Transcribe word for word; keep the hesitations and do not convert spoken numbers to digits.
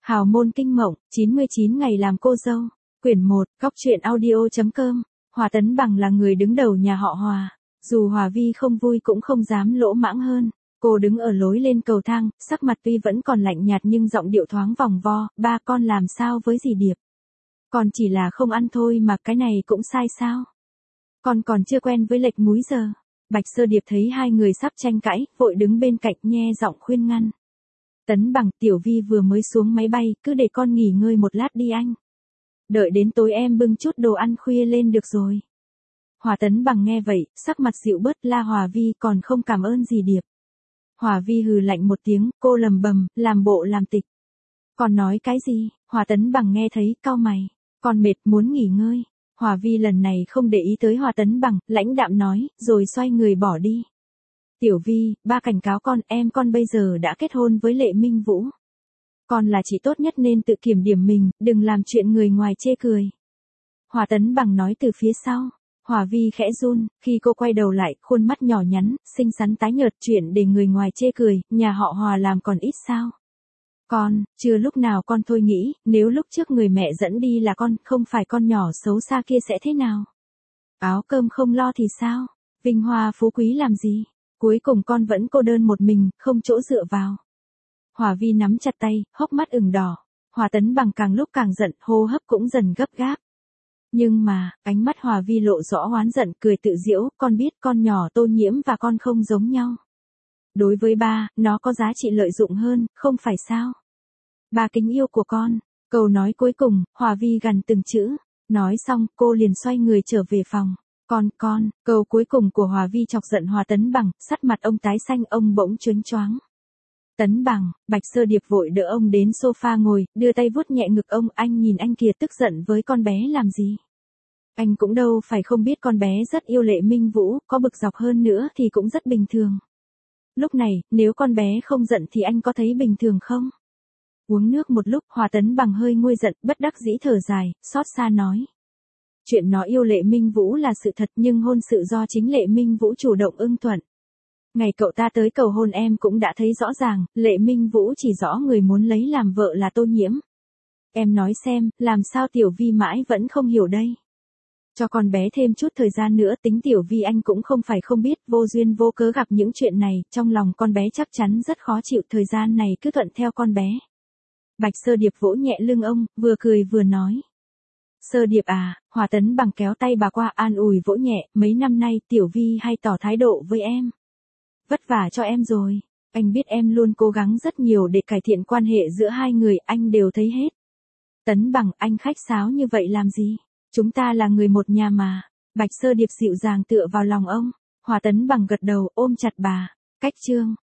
Hào môn kinh mộng, chín mươi chín ngày làm cô dâu. Quyển một, góc truyện audio.com. Hòa Tấn Bằng là người đứng đầu nhà họ Hòa. Dù Hòa Vi không vui cũng không dám lỗ mãng hơn. Cô đứng ở lối lên cầu thang, sắc mặt tuy vẫn còn lạnh nhạt nhưng giọng điệu thoáng vòng vo. Ba con làm sao với dì Điệp? Con chỉ là không ăn thôi mà cái này cũng sai sao? Con còn chưa quen với lệch múi giờ. Bạch Sơ Điệp thấy hai người sắp tranh cãi, vội đứng bên cạnh nhe giọng khuyên ngăn. Tấn Bằng, Tiểu Vi vừa mới xuống máy bay, cứ để con nghỉ ngơi một lát đi anh. Đợi đến tối em bưng chút đồ ăn khuya lên được rồi. Hòa Tấn Bằng nghe vậy, sắc mặt dịu bớt, la Hòa Vi còn không cảm ơn dì Điệp. Hòa Vi hừ lạnh một tiếng, cô lầm bầm, làm bộ làm tịch. Còn nói cái gì? Hòa Tấn Bằng nghe thấy, cau mày. Con mệt, muốn nghỉ ngơi. Hòa Vi lần này không để ý tới Hòa Tấn Bằng, lãnh đạm nói, rồi xoay người bỏ đi. Tiểu Vi, ba cảnh cáo con, em con bây giờ đã kết hôn với Lệ Minh Vũ. Con là chị tốt nhất nên tự kiểm điểm mình, đừng làm chuyện người ngoài chê cười. Hòa Tấn Bằng nói từ phía sau. Hòa Vi khẽ run, khi cô quay đầu lại, khuôn mắt nhỏ nhắn, xinh xắn tái nhợt, chuyện để người ngoài chê cười, nhà họ Hòa làm còn ít sao? Con, chưa lúc nào con thôi nghĩ, nếu lúc trước người mẹ dẫn đi là con, không phải con nhỏ xấu xa kia sẽ thế nào? Áo cơm không lo thì sao? Vinh hoa phú quý làm gì? Cuối cùng con vẫn cô đơn một mình, không chỗ dựa vào. Hòa Vi nắm chặt tay, hốc mắt ửng đỏ. Hòa Tấn Bằng càng lúc càng giận, hô hấp cũng dần gấp gáp. Nhưng mà, ánh mắt Hòa Vi lộ rõ oán giận, cười tự giễu, con biết con nhỏ Tô Nhiễm và con không giống nhau. Đối với ba, nó có giá trị lợi dụng hơn, không phải sao? Ba kính yêu của con. Câu nói cuối cùng, Hòa Vi gằn từng chữ. Nói xong, cô liền xoay người trở về phòng. Con, con, câu cuối cùng của Hòa Vi chọc giận Hòa Tấn Bằng, sắc mặt ông tái xanh, ông bỗng choáng choáng. Tấn Bằng, Bạch Sơ Điệp vội đỡ ông đến sofa ngồi, đưa tay vuốt nhẹ ngực ông, anh nhìn anh kìa, tức giận với con bé làm gì? Anh cũng đâu phải không biết con bé rất yêu Lệ Minh Vũ, có bực dọc hơn nữa thì cũng rất bình thường. Lúc này, nếu con bé không giận thì anh có thấy bình thường không? Uống nước một lúc, Hòa Tấn Bằng hơi nguôi giận, bất đắc dĩ thở dài, xót xa nói. Chuyện nó yêu Lệ Minh Vũ là sự thật nhưng hôn sự do chính Lệ Minh Vũ chủ động ưng thuận. Ngày cậu ta tới cầu hôn em cũng đã thấy rõ ràng, Lệ Minh Vũ chỉ rõ người muốn lấy làm vợ là Tô Nhiễm. Em nói xem, làm sao Tiểu Vi mãi vẫn không hiểu đây? Cho con bé thêm chút thời gian nữa, tính Tiểu Vi anh cũng không phải không biết, vô duyên vô cớ gặp những chuyện này, trong lòng con bé chắc chắn rất khó chịu, thời gian này cứ thuận theo con bé. Bạch Sơ Điệp vỗ nhẹ lưng ông, vừa cười vừa nói. Sơ Điệp à, Hòa Tấn Bằng kéo tay bà qua an ủi vỗ nhẹ, mấy năm nay Tiểu Vi hay tỏ thái độ với em. Vất vả cho em rồi, anh biết em luôn cố gắng rất nhiều để cải thiện quan hệ giữa hai người, anh đều thấy hết. Tấn Bằng, anh khách sáo như vậy làm gì? Chúng ta là người một nhà mà. Bạch Sơ Điệp dịu dàng tựa vào lòng ông. Hòa Tấn Bằng gật đầu, ôm chặt bà. Cách chương.